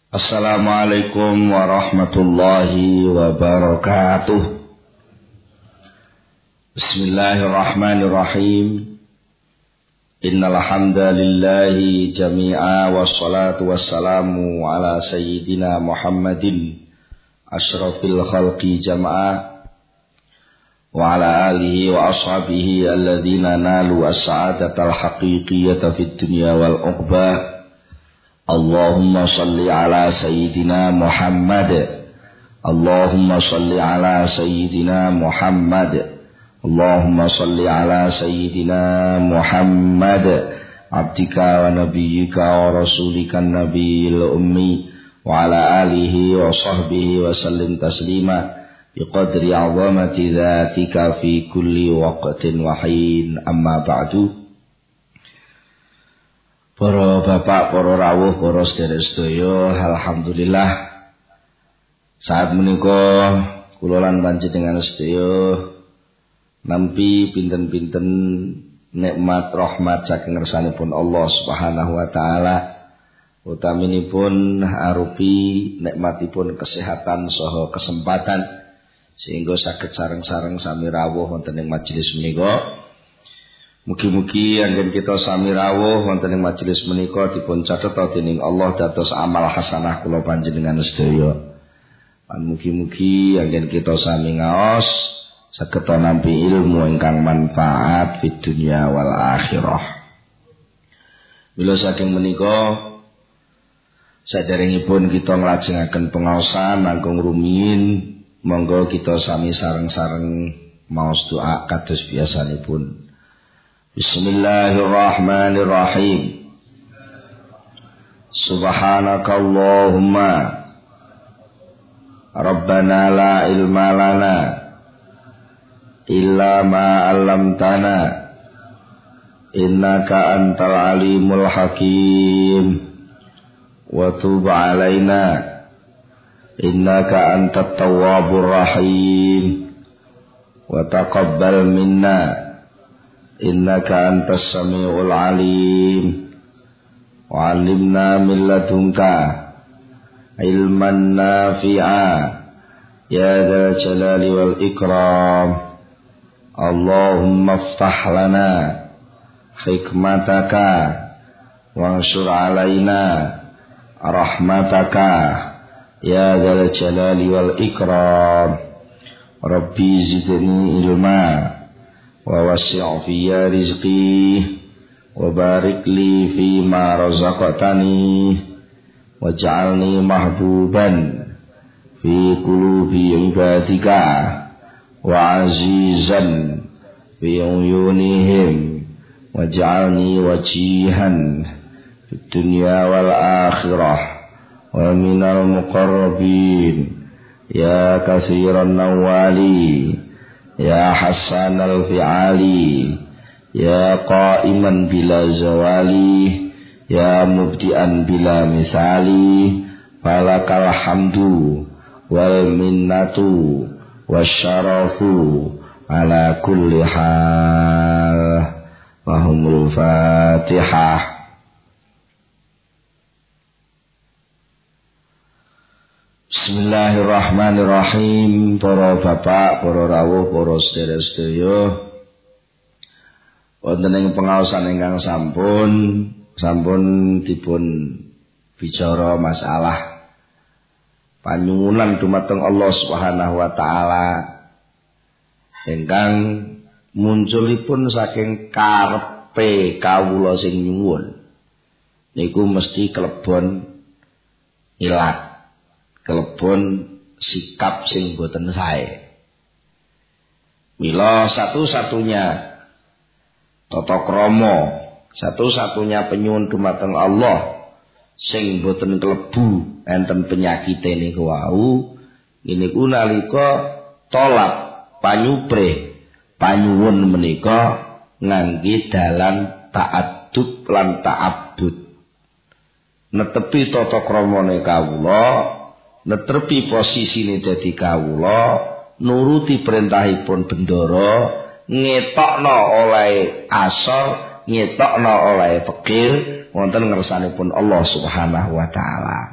Assalamualaikum warahmatullahi wabarakatuh. Bismillahirrahmanirrahim. Innal hamdalillahi jami'a wassalatu wassalamu ala sayyidina Muhammadin asyrafil khalqi jama'a wa ala alihi wa ashabihi alladhina nalu as-sa'adatal haqiqiyata fid dunya wal uqbah. Allahumma salli ala sayyidina Muhammad. Allahumma salli ala sayyidina Muhammad. Allahumma salli ala sayyidina Muhammad abdika wa nabiyyika wa rasulika nabiyil ummi wa ala alihi wa sahbihi wa sallim taslima biqadri 'azamati dzatika fi kulli waqtin wa hin. Amma ba'du. Para bapak, para rawuh, para sedherek-sedaya, alhamdulillah saat menika kula lan panjenengan sedaya nampi pinten-pinten nikmat rahmat saking ngersanipun Allah Subhanahu wa taala, utaminipun arupi nikmatipun kesehatan saha kesempatan sehingga saged sareng-sareng sami rawuh wonten ing majelis menika. Mugi-mugi anggen kita sami rawuh wonten ing majelis menika dipun catheta dening Allah dados amal hasanah kula panjenengan sedaya. Lan mugi-mugi anggen kita sami ngaos saged nampi ilmu ingkang manfaat fid dunya wal akhirah. Mila saking menika saderengipun kita nglajengaken pengaosan langkung rumiyin, monggo kita sami sareng-sareng maos doa kados biasanipun. Bismillahirrahmanirrahim. Subhanakallahumma Rabbana la ilma lana illa ma 'allamtana innaka antal alimul hakim wa tub 'alaina innaka antat tawwabur rahim wa taqabbal minna innaka antas samiul alim wa 'allimna min ladunka ilman nafi'a ya dzal jalali wal ikram. Allahumma iftah lana hikmataka wansur 'alaina rahmataka ya dzal jalali wal ikram. Rabbi zidni ilma wa wasi' fiyya rizqi wa barik li fima razaqtani waj'alni mahbuban fi qulubi ibadika wa azizan fi uyunihim waj'alni wajihan fid dunya wal akhirah wa minal muqarrabin ya katsiran nawali ya hasanal fi'ali ya qa'iman bila zawali ya mubdi'an bila misali falakal hamdu wal minnatu wasyarafu ala kulli hal. Lahumul Fatihah. Bismillahirrahmanirrahim. Para bapak, para rawuh, para sedherek-sedaya, wonten ing pengaosan ingkang sampun dipun bicara masalah panyuwunan dumateng Allah Subhanahu wa taala ingkang munculipun saking karepe kawula sing nyuwun niku mesti kelebon ilat, kelebon sikap sing boten sae. Mila satu-satunya tata krama, satu-satunya penyuwun dumateng Allah sing boten klebu enten penyakite niku wau niku nalika tolap panyuprih panyuwun menika ngangge dalan ta'addub lan ta'abbud. Netepi tata kramane kawula, netepi posisine dadi kawula, nuruti perintahipun bendara, ngetokno oleh asor, ngetokno oleh fikir wonten ngersanipun Allah Subhanahu wa taala.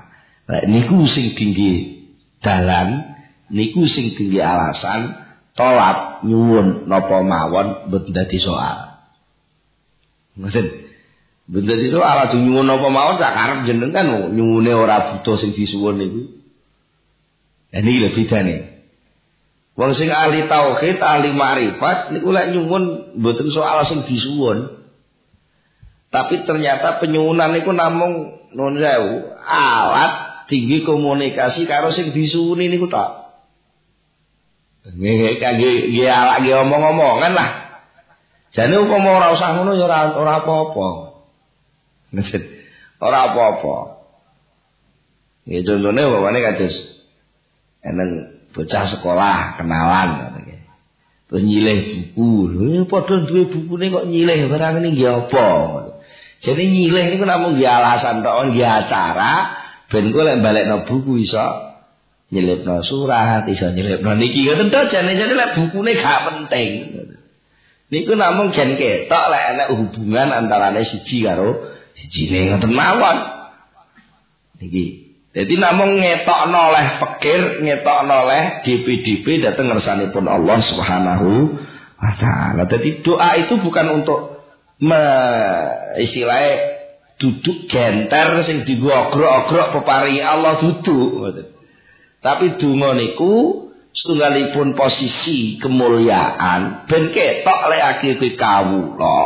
Niku sing tinggi dalan, niku sing tinggi alasan tolak nyuwun napa mawon mboten dadi soal. Ngoten. Mboten dadi soal aja nyuwun napa mawon sak karep jenengan nyuwune ora butuh sing disuwun niku. Ya niki lho bedane. Wong sing ahli tauhid, ahli makrifat niku lek nyuwun mboten soal sing disuwun. Tapi ternyata penyuwunan niku namung nuwun sewu, alat tinggi komunikasi karo sing disuwuni niku tok. Nggih kangge nggih omong-omongan lah. Jane upama ora usah ngono ya ora apa-apa. Ngoten. Ora apa-apa. Ya contone bawane kados eneng bocah sekolah kenalan ngono nggih. Terus nyilih buku. Lho padha duwe bukune kok nyilih barang ini nggih apa? Jadi nyilih niku namung nggih alasan tok nggih acara ben kowe lek balekno buku iso nyelipno surat, iso nyelipno niki ngoten to jane lek bukune gak penting. Niku namung jan ketok lek ana hubungan antarane siji karo sijine ngoten mawon. Niki. Dadi namung ngetokno oleh fakir, ngetokno oleh DP-DP dateng ngersanipun Allah Subhanahu wa taala. Dadi doa itu bukan untuk istilahnya duduk genter sing dienggo ogrok-ogrok peparingi Allah duduk. Tapi donga niku setunggalipun posisi kemuliaan ben ketok lek akeh kuwi kawula.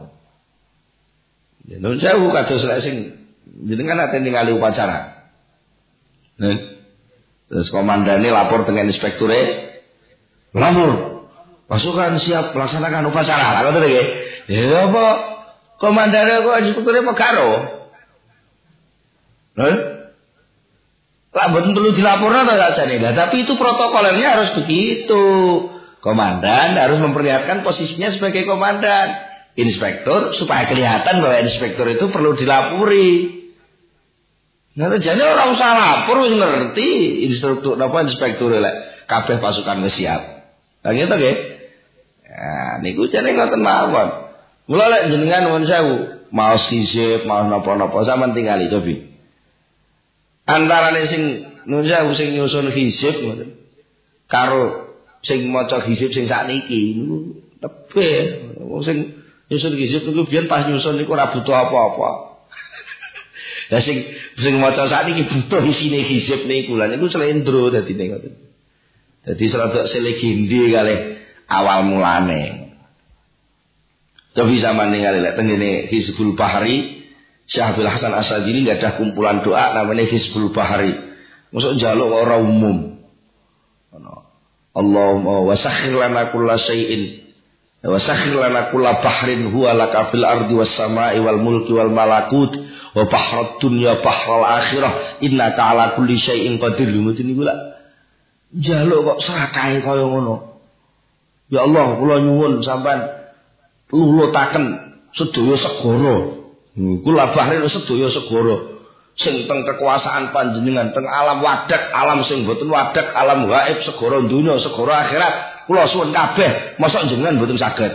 Ya nun sewu kados lek sing jenengan ate ningali upacara. Terus komandane lapor dengan inspekture. Lapor. Pasukan siap melaksanakan upacara. Lah ngoten nggih. Ya apa komandane kok inspekture apa karo? Lah mboten perlu dilaporno to sakjane. Lah tapi itu protokolnya harus begitu. Komandan harus memperlihatkan posisinya sebagai komandan. Inspektur supaya kelihatan bahwa inspektur itu perlu dilapori. Nah, jane ora usah lapor wis ngerti instruktur napa inspektur lek kabeh pasukan wis siap. Lah ngene to nggih. Nah, niku jane ngoten mawon. Mula lek jenengan nuwun sewu, maos hisib, maos napa-napa sampean tingali cobi. Antarane sing nuwun sewu sing nyusun hisib ngoten karo sing maca hisib sing sakniki niku tebih. Wong sing nyusun hisib niku biyen pas nyusun niku ora butuh apa-apa. Lah sing maca sakniki butuh isine hisib niku lha niku slendro dadine ngoten. Dadi serodok selegende kalih awal mulane. Cobi zaman ningali lek tengene Hizbul Bahri, Syekh Hasan Asadili enggak ada kumpulan doa namanya Hizbul Bahri. Mosok njaluk ora umum. Ono. Allahumma wasakhir lana kulla syai'in. Wasakhir lana kulla bahrin huwa laka fil ardi was samai wal mulki wal malakut. Wa bahrad dunya bahral akhirah innaka ala kulli syai'in qadir. Ngoten niku lak njaluk kok serakahe kaya ngono. Ya Allah, kula nyuwun sampean lulutaken sedaya segara. Kula bahrin sedaya segara sing teng kekuasaan panjenengan teng alam wadak, alam sing boten wadak, alam gaib, segara dunya, segara akhirat. Kula suwun kabeh, mosok jenengan boten saged.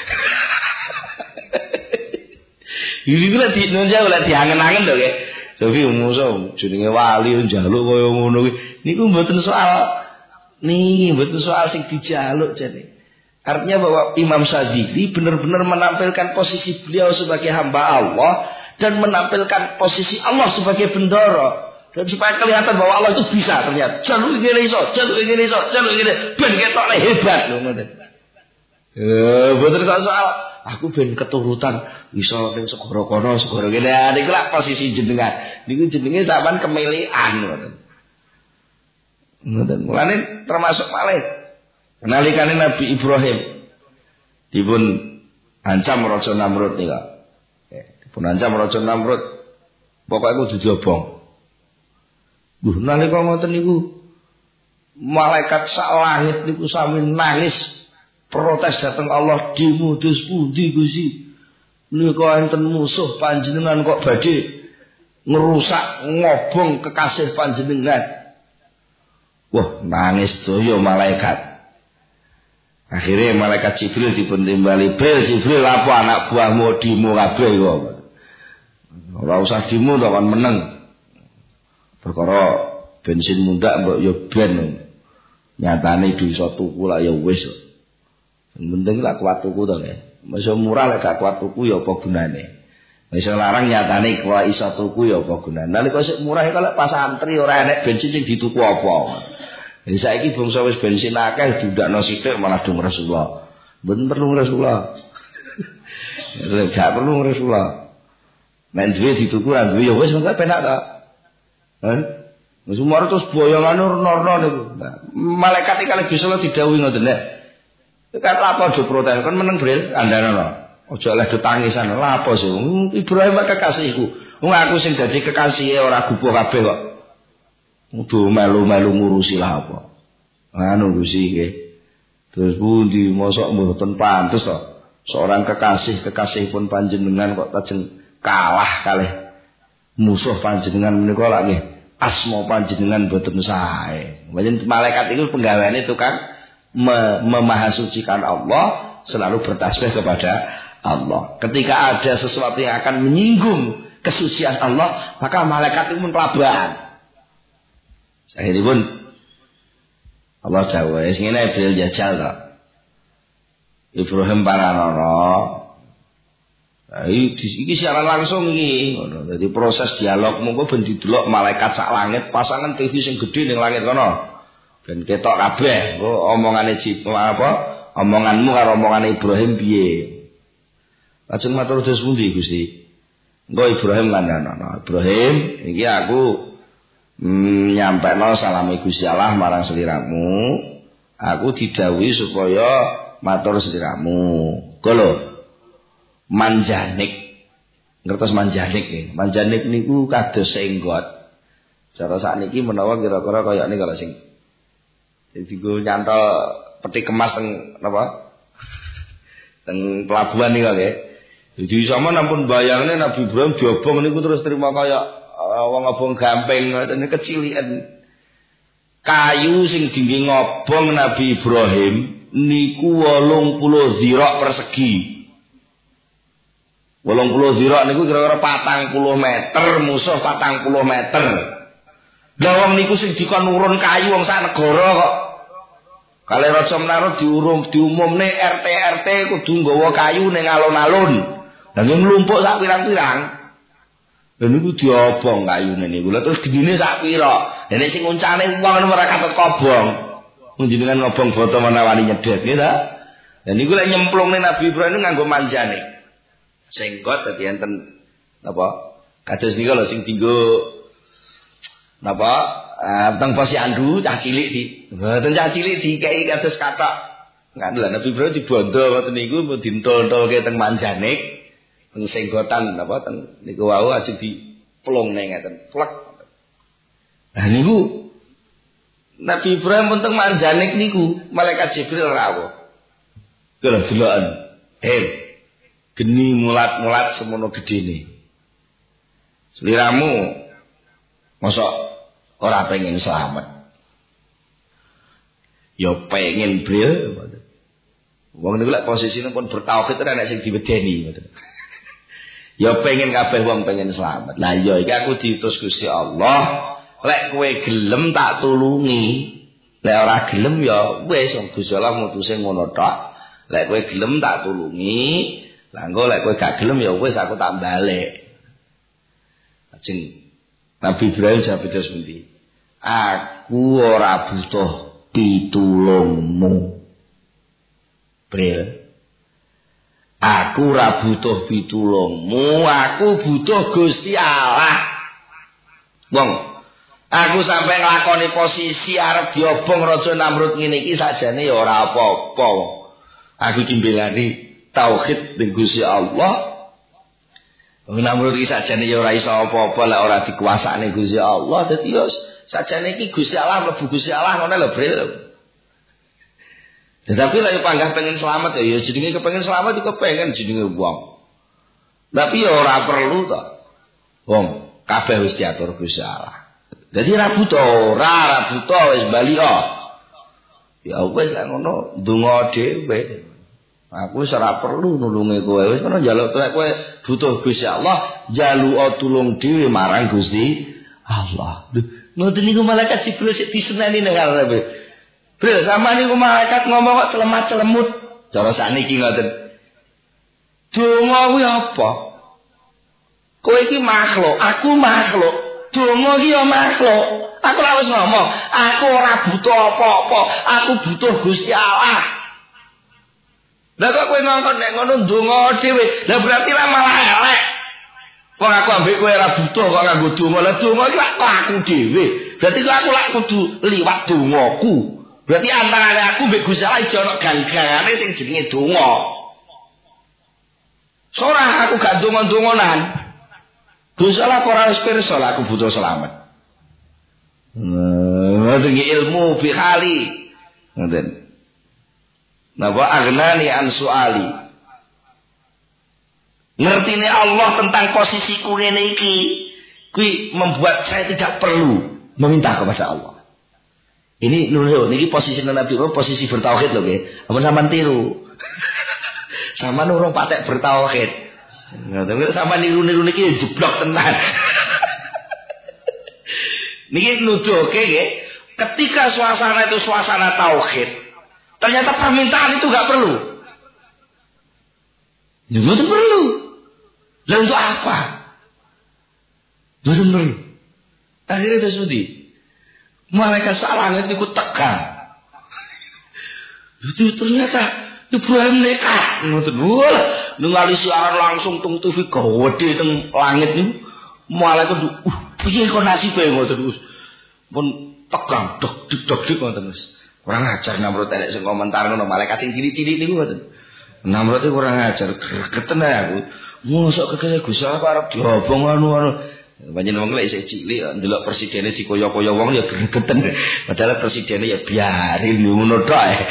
Iki kula dinunjuk lek diangen-angen lho nggih. Sofi musuh jenenge wali njaluk kaya ngono kuwi. Niku mboten soal niki, mboten soal sing dijaluk jane. Artinya bahwa Imam Syadzili benar-benar menampilkan posisi beliau sebagai hamba Allah dan menampilkan posisi Allah sebagai bendoro. Dan supaya kelihatan bahwa Allah itu bisa ternyata. Jaluk ngene iso, jaluk ngene iso, jaluk ngene ben ketokne hebat lho ngoten. Mboten kok soal aku ben keturutan iso ning segara kono, segara kene. Niku lak posisi jenengan. Niku jenenge sampean kemilian ngoten. Ngoten. Mulane termasuk malih nalikane Nabi Ibrahim dipun ancam Raja Namrud nika. Dipun ancam Raja Namrud pokoke kudu diobong. Nalika ngoten niku malaikat sak langit niku sami nangis protes dateng Allah, dimudus pundi Gusti. Menika enten musuh panjenengan kok badhe ngerusak ngobong kekasih panjenengan. Wah, nangis doyo malaikat. Akhirnya malaikat Jibril dipun timbali, Jibril apa anak buahmu demo kabeh kok. Ora usah demo to kan meneng. Perkara bensin mundak mbok yo ben. Nyatane bisa tuku lah ya wis. Penting lah kuat tuku to nggih. Masa murah lek gak kuat tuku ya apa gunane. Wis larang nyatane kuwi iso tuku ya apa gunane. Nalika sik murah kalau pas antri ora enek bensin sing dituku apa. Jadi saiki bangsa wis bensin akeh didakno sithik malah dung Rasulullah. Mboten perlu Rasulullah. Gak perlu Rasulullah. Nek duwe dituku ra duwe ya wis mengko penak ta. Semua terus boyongane norno niku. Malaikat iki kalih Gusti Allah didhawuhi ngoten nek. Kan apa do protes kan meneng bril andana. Aja oleh do tangisan. Lah apa sih? Ibrahim kekasihku. Wong aku sing dadi kekasihe ora gubuh kabeh kok. Kudu melu-melu ngurusi lah apa. Anu Gusti nggih. Terus pundi mosok mboten pantes to. Seorang kekasih pun panjenengan kok tajeng kalah kalih musuh panjenengan menika lak nggih. Asma panjenengan boten sae. Malaikat itu penggaweane tukang memahasucikan Allah, selalu bertasbih kepada Allah. Ketika ada sesuatu yang akan menyinggung kesucian Allah, maka malaikat itu kelabakan. Sakhiripun Allah dawuh, wis ngene Ibrahim jajal to. Ibrahim paranono. Iki secara langsung iki ngono. Dadi proses dialog monggo ben didelok malaikat sak langit, pasangan TV sing gedhe ning langit kono. Ben ketok kabeh omongane omonganmu karo omongane Ibrahim piye. Lajeng matur terus pundi Gusti? Engko Ibrahim ngandhana, Ibrahim iki aku nyampekno salame Gusti Allah marang sliramu. Aku didhawuhi supaya matur sliramu. Kolo manjanik. Ngertos manjanik nggih. Manjanik niku kados senggot. Cara sakniki menawa kira-kira kaya niku kalau sing dienggo nyantol peti kemas teng napa? Teng pelabuhan niku nggih. Jadi sama nampun bayangne Nabi Ibrahim diobong niku terus terima kaya wong ngobong gamping ngoten kecilian. Kayu sing dinggo ngobong Nabi Ibrahim niku 80 zira persegi. 80 zira niku kira-kira 40 meter, musuh 40 meter. Lah wong niku sing dikon nurun kayu wong sak negara kok. Kale Raja Menarut diumumne RT kudu nggawa kayu ning alun-alun. Lah nglumpuk sak pirang-pirang. Lah niku diobong kayune niku. Lah terus gedine sak pira? Lah nek sing uncane wong ora katut kobong. Njenengan ngobong foto menawani nyedhet nggih ta? Lah niku lek nyemplungne Nabi Ibrahim nganggo manjane. Senggot dadi enten napa kados niku lho sing dienggo napa teng posyandu cah cilik di mboten cah cilik dikeki kados kathok ngandel Nabi Ibrahim dibondo ngoten niku dintol-tolke teng manjane teng senggotan napa teng niku wau ajeng diplungne ngeten plek. Nah niku Nabi Ibrahim pun teng manjane niku malaikat Jibril rawuh kula deloken geni mulat-mulat semono gedene. Sliramu mosok ora pengen selamat. Ya pengen bril. Wong niku lek posisine pun bertauhid ora nek sing diwedeni ngoten. Ya pengen kabeh wong pengen selamat. Lah ya iki aku diutus Gusti Allah, lek kowe gelem tak tulungi. Lek ora gelem ya wis Gusti Allah mutuse ngono tok. Lek kowe gelem tak tulungi. Lah engko lek kowe gak gelem ya wis aku tak balik. Ajeng Nabi Ibrahim jawab terus pundi? Aku ora butuh pitulungmu. Bril. Aku ora butuh pitulungmu, aku butuh Gusti Allah. Wong, aku sampai nglakoni posisi arep diobong Raja Namrud ngene iki sakjane ya ora apa-apa. Aku iki mbelani tauhid ning Gusti Allah. Namrud iki sakjane ya ora iso apa-apa lek ora dikuasakne Gusti Allah. Dadi yo sakjane iki Gusti Allah mlebu Gusti Allah ngono lho, Bril. Tetapi lek panggah pengen selamat ya jenenge kepengin selamat iku pengen jenenge wong. Tapi ya ora perlu to. Wong kabeh wis diatur Gusti Allah. Dadi ora butuh wis bali kok. Ya wis lek ngono ndonga dhewe. Aku ora perlu nulunge kowe. Wis ngono njaluk kowe butuh Gusti Allah, njaluk tulung dhewe marang Gusti Allah. Ngoten niku malaikat Jibril sik diseneni nang arepe. Bril sama niku malaikat ngomong kok celemat-celemut. Cara sakniki ngoten. Donga kuwi apa? Kowe iki makhluk, aku makhluk. Donga iki ya makhluk. Aku ora wis ngomong, aku ora butuh apa-apa. Aku butuh Gusti Allah. Lah kok kowe ngongkon nek ngono donga dhewe. Lah berarti lah malah elek. Wong aku ambek kowe ora butuh kok nganggo donga. Lah donga iki lak aku dhewe. Berarti aku lak kudu liwat dongaku. Berarti antarane aku mbek Gusti Allah iso ana gang-gangane sing jenenge donga. Ora aku gak donga-dongonan. Gusti Allah ora wis pirsa aku butuh selamat. Ngoten ilmu bi khali. Ngoten. Napa aghnani an suali. Ngertine Allah tentang posisiku ngene iki, kuwi membuat saya tidak perlu meminta kepada Allah. Ini niki posisi Nabi posisi bertauhid lho nggih. Ampun sampean tiru. Sama nurung patek bertauhid. Ngoten sama niru-niru niki jeblok tenan. Niki nuduhke nggih, ketika suasana itu suasana tauhid, ternyata permintaan itu enggak perlu. Itu perlu. Lah untuk apa? Itu perlu. Akhirnya tersudi. Malaikat salangit itu tegang. Itu ternyata Ibrahim nekat. Ngoten. Wah, ningali siaran langsung teng TV gede teng langit niku. Malaikat piye kok nasibe ngoten. Pun tegang deg ngoten wis. Kurang ajar Namrud elek sing komentar ngono malaikat sing cilik-cilik niku ngoten. Namrud iki kurang ajar gregeten ae aku. Mosok kekene Gusti Allah arep diobong anu. Panjenengan wong lek isih cilik ndelok presidene dikoyo-koyo wong ya gregeten. Padahal presidene ya biarin ngono tok ae.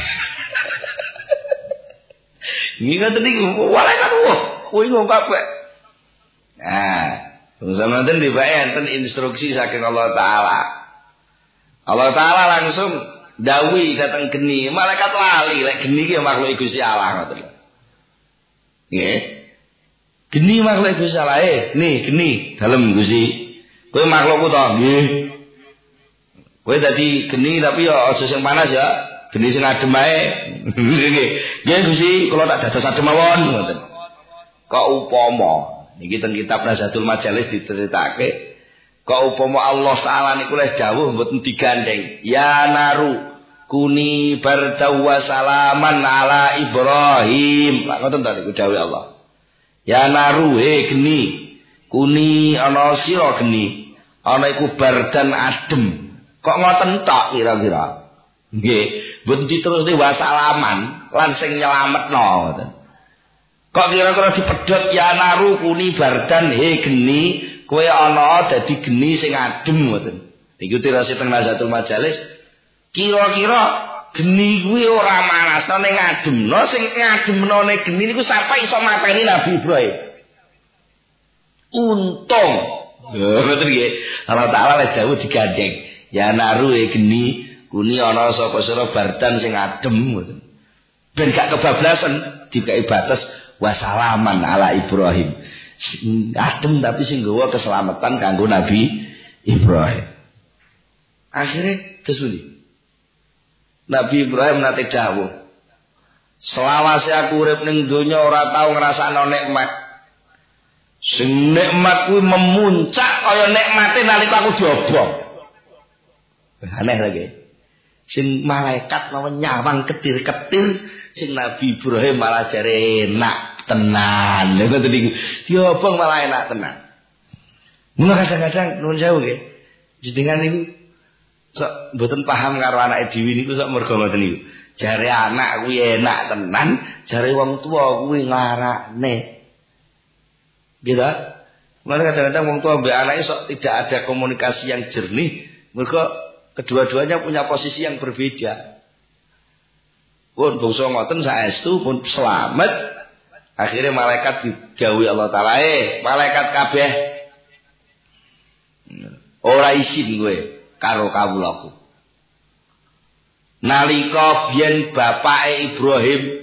Ngingat niku malaikat kuwi ngomong kabeh. Nah, sampeyan dibake enten instruksi saking Allah taala. Allah taala langsung dawuhi dateng geni, malaikat lali lek geni ki makhluk Gusti Allah ngoten lho. Nggih. Geni makhluk Gusti Allah nih geni dalem Gusti. Kowe makhlukku to, nggih. Kowe dadi geni tapi ya aja sing panas ya. Geni sing adem ae. Nggih Gusti, kula tak dados adem mawon ngoten. Kok upama niki teng kitab Nazatul Majalis diceritakake, kok upama Allah taala niku wis dawuh mboten digandeng. Ya naru kuni bardaw wa salaman ala Ibrahim. Lah ngoten ta niku dawuh Allah. Ya naru geni kuni ana sira geni. Ana iku bardan adem. Kok ngoten tok kira-kira. Nggih, mboten diterusne wasalaman lan sing nyelametno ngoten. Kok kira-kira dipedhot ya naru kuni bardan geni kowe ana dadi geni sing adem ngoten. Niku tirase teng Nazatul Majalis. Kira-kira geni kuwi ora manasno ning ngademno sing ngademno ning geni niku sampai iso mateni Nabi Ibrahim. Untung. Ngoten nggih. Allah Taala lek dawuh digandeng. Ya naru geni kuni ana sapa sira bardan sing adem ngoten. Ben gak kebablasan dikai batas wasalaman ala Ibrahim. Adem tapi sing nggawa keselamatan kanggo Nabi Ibrahim. Akhirnya kesudi. Nabi Ibrahim nate dawuh. Selawase aku urip ning donya ora tau ngrasakno nikmat. Sing nikmat kuwi memuncak kaya nikmate nalika aku diobong. Aneh lagi. Sing malaikat mau nyawang ketir-ketir, sing Nabi Ibrahim malah jare enak tenan. Lha ngoten niku. Diobong malah enak tenan. Mula kadang-kadang nuwun sewu nggih. Jenengan niku sok mboten paham karo anake dhewe niku sok mergo ngoten niku. Jare anak kuwi enak tenan, jare wong tua kuwi nglarakne. Gitu. Mula kadang-kadang wong tua mbek anake sok tidak ada komunikasi yang jernih, mergo kedua-duanya punya posisi yang berbeda. Pun bangsa ngoten saestu pun selamat. Akhirnya malaikat didhawuhi Allah Taala, malaikat kabeh ora isin kowe karo kawulaku. Nalika biyen bapake Ibrahim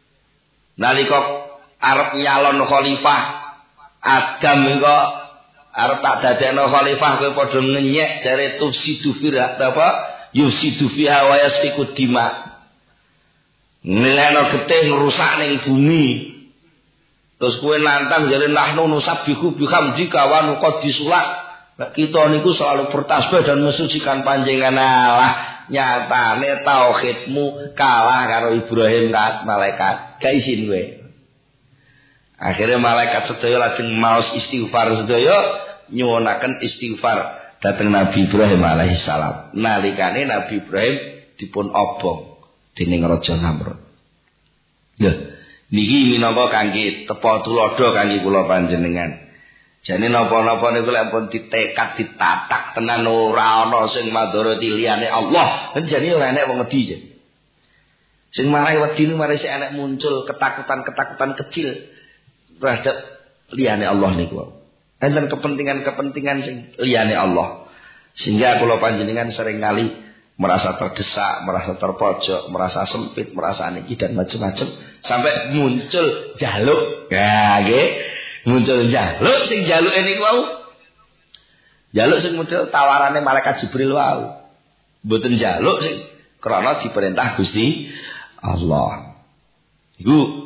nalika arep nyalon khalifah Adam iku arep tak dadekno khalifah kowe padha ngenyek jare tufsidu fiha apa yusidu fiha wa yasfiku dima. Nileno getih ngrusak ning bumi. Terus kowe nantang jare nahnu nusabbihu bihamdika wa nuqaddisulak. Nek kita niku selalu bertasbih dan mensucikan panjenengan Allah. Nyatane tauhidmu kalah karo Ibrahim kat malaikat. Gak isin kowe. Akhirnya malaikat sedaya lajeng maos istighfar sedaya nyuwunaken istighfar dhateng Nabi Ibrahim alaihi salam. Nalikane Nabi Ibrahim dipun obong dening Raja Namrud. Lho, niki minangka kangge tepa tulodo kangge kula panjenengan. Jane napa-napa niku lek pun ditekad ditatak tenan ora ana sing madharati liyane Allah. Jane ora enek wong wedi jen. Sing marai wedi niku marai sik enek muncul ketakutan-ketakutan kecil terhadap liyane Allah niku. Enten kepentingan-kepentingan sing liyane Allah. Sehingga kula panjenengan sering kali merasa terdesak, merasa terpojok, merasa sempit, merasa niki dan macam-macam sampai muncul jaluk. Ya nggih. Muncul jaluk sing jaluke niku wau. Jaluk sing model tawarane malaikat Jibril wau. Mboten jaluk sing krana diperintah Gusti Allah. Iku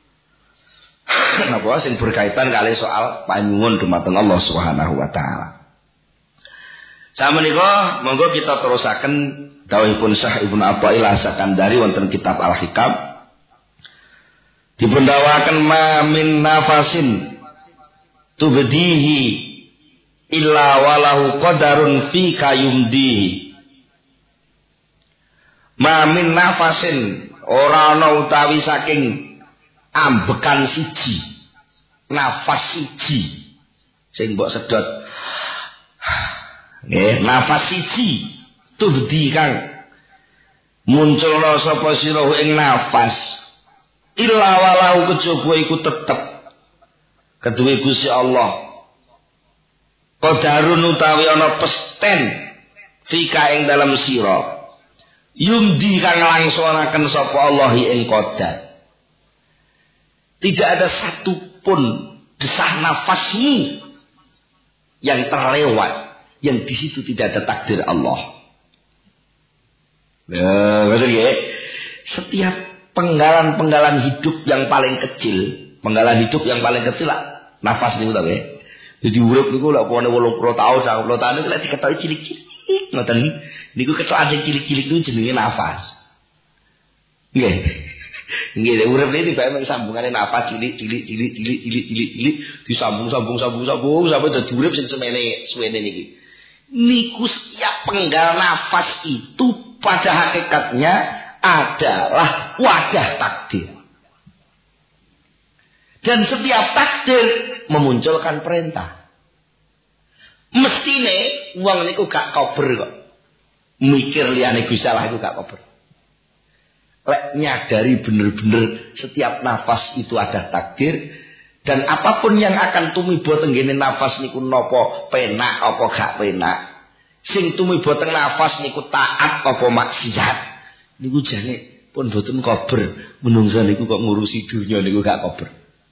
napa sing berkaitan kali soal panyuwun dumateng Allah Subhanahu wa taala. Sameneika monggo kita terusaken dawuhipun Syekh Ibnu Athaillah Sakandari wonten kitab Al-Hikam. Dipun dawaken ma min nafasin tubdihi illa walahu qadarun fi kayumdihi. Ma min nafasin ora ana utawi saking ambekan siji, nafas siji sing mbok sedot. Nggih, nafas siji tubdi kang munculna sapa sira ing nafas illa walahu kejaba iku tetep keduwe Gusti Allah. Qadarun utawi ana pesten fika ing dalam sira. Yumdi kang langsunaken sapa Allah ing qadar. Tidak ada satupun desah nafasmu yang terlewat yang di situ tidak ada takdir Allah. Nah, betul ya? Setiap penggalan-penggalan hidup yang paling kecil, penggalan hidup yang paling kecil lah nafas niku ta nggih. Jadi urip niku lek pone 80 tahun, 90 tahun niku lek diketoki cilik-cilik ngoten niku ketok sing cilik-cilik niku jenenge nafas. Nggih. Nggih, urip niki dibake sambungane nafas cilik disambung sampai dadi urip sing semene suwene niki. Niku setiap penggal nafas itu pada hakikatnya adalah wadah takdir. Dan setiap takdir memunculkan perintah. Mestine wong niku gak kober kok. Mikir liyane Gusti Allah iku gak kober. Lek nyadari bener-bener setiap nafas itu ada takdir dan apapun yang akan tumiba tenggene nafas niku napa penak apa gak penak. Sing tumiba teng nafas niku taat apa maksiat. Niku jane pun mboten kober. Menungsa niku kok ngurusi dunya niku gak kober.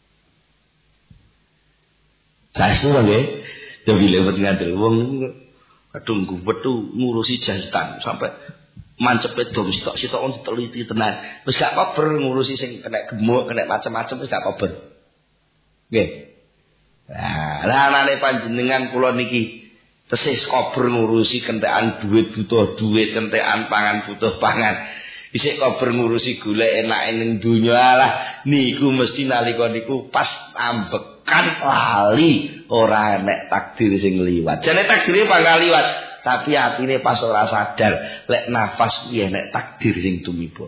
Saestu nggih, dewe lewat ngandel wong kadung gubetu ngurusi jantan sampai mancepe dom sitok-sitok on diteliti tenan. Wis gak kober ngurusi sing kena gemuk, kena macam-macam wis gak kober. Nggih. Lah anane panjenengan kula niki tesis kober ngurusi kentekan duit butuh duit, kentekan pangan butuh pangan. Isik kober ngurusi golek enake ning donya lah niku mesti nalika niku pas ambekan lali ora enek takdir sing liwat. Jane takdire bakal liwat, tapi atine pas ora sadar lek nafas iki enek takdir sing tumiba.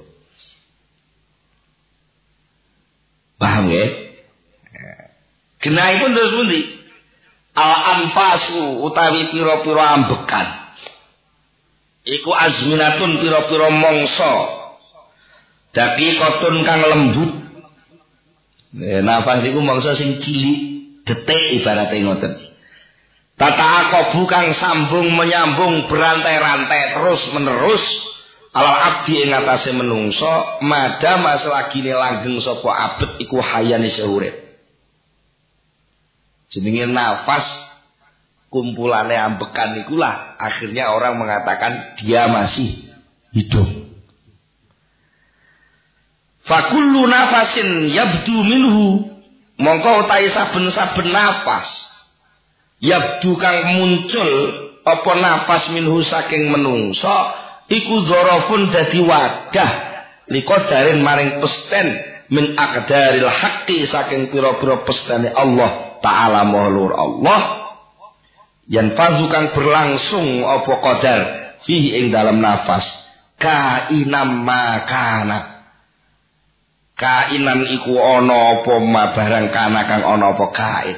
Paham nggih? Genaipun terus pundi? Al-anfasu utawi pira-pira ambekan. Iku azminatun pira-pira mangsa. Daqiqatun kang lembut. Nafas iku mangsa sing cilik, detik ibarate ngoten. Tata'aqabu kang sambung menyambung berantai-rantai terus menerus alal abdi ing atase menungso madama selagine langgeng sapa abet iku hayane urip. Jenenge nafas kumpulannya ambekan ikulah akhirnya orang mengatakan dia masih hidup. Fakullu nafasin yabdu minhu, mongko utahe saben-saben nafas yabdu kang muncul apa nafas minhu saking menungso iku dzarafun dadi wadah liqadarin maring pesten min aqdaril haqqi saking pira-pira pestane Allah taala mahlur Allah yan fazu kang berlangsung apa qadar fihi ing dalam nafas kainam makana kainan iku ana apa ma barang kana kang ana apa kain.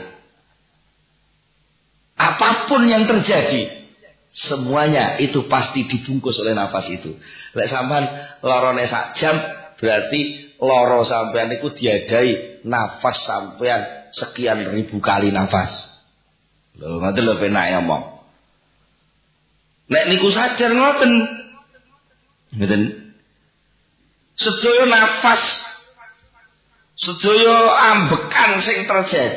Apapun yang terjadi semuanya itu pasti dibungkus oleh nafas itu. Lek sampean lorone sak jam berarti loro sampean iku diadai nafas sampean sekian ribu kali nafas. Lho ngoten lho penak ngomong. Nek niku sadar ngoten. Ngoten. Sedaya nafas sedaya ambekan sing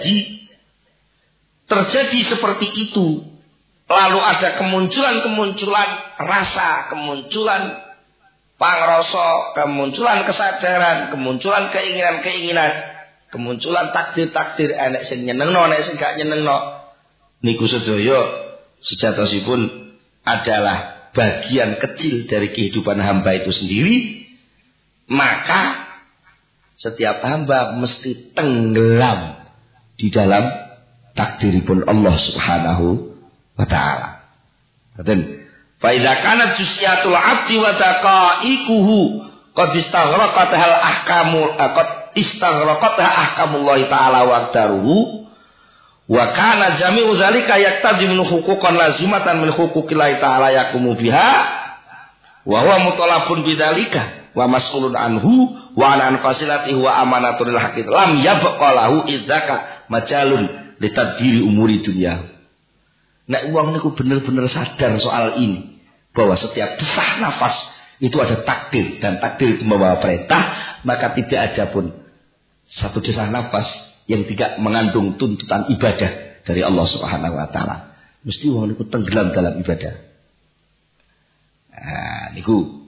terjadi seperti itu. Lalu ada kemunculan rasa, kemunculan pangrasa, kemunculan kesadaran, kemunculan keinginan-keinginan, kemunculan takdir-takdir enek sing nyenengno, enek sing gak nyenengno. Niku sedaya sejatosipun adalah bagian kecil dari kehidupan hamba itu sendiri. Maka setiap hamba mesti tenggelam di dalam takdiripun Allah Subhanahu wa ta'ala. Dan fa idza kanat jusyatul 'abdi wa taqa'iquhu qad istaghraqat hal ahkamu qad istaghraqat ahkamullah ta'ala wa aqdaruhu wa kana jami'u dzalika yaqtadi min huquqan lazimatan min huquqillahi ta'ala yaqumu biha wa huwa mutalabun bidzalika wa mas'ulun anhu wa an fasilatihi wa amanatul haqqi lam yabqa lahu idzaka majalun litadbiri umuri dunya. Nek wong niku bener-bener sadar soal ini bahwa setiap desah nafas itu ada takdir dan takdir itu membawa perintah, maka tidak ada pun satu desah nafas yang tidak mengandung tuntutan ibadah dari Allah Subhanahu wa taala. Mesti wong niku tenggelam dalam ibadah. Nah, niku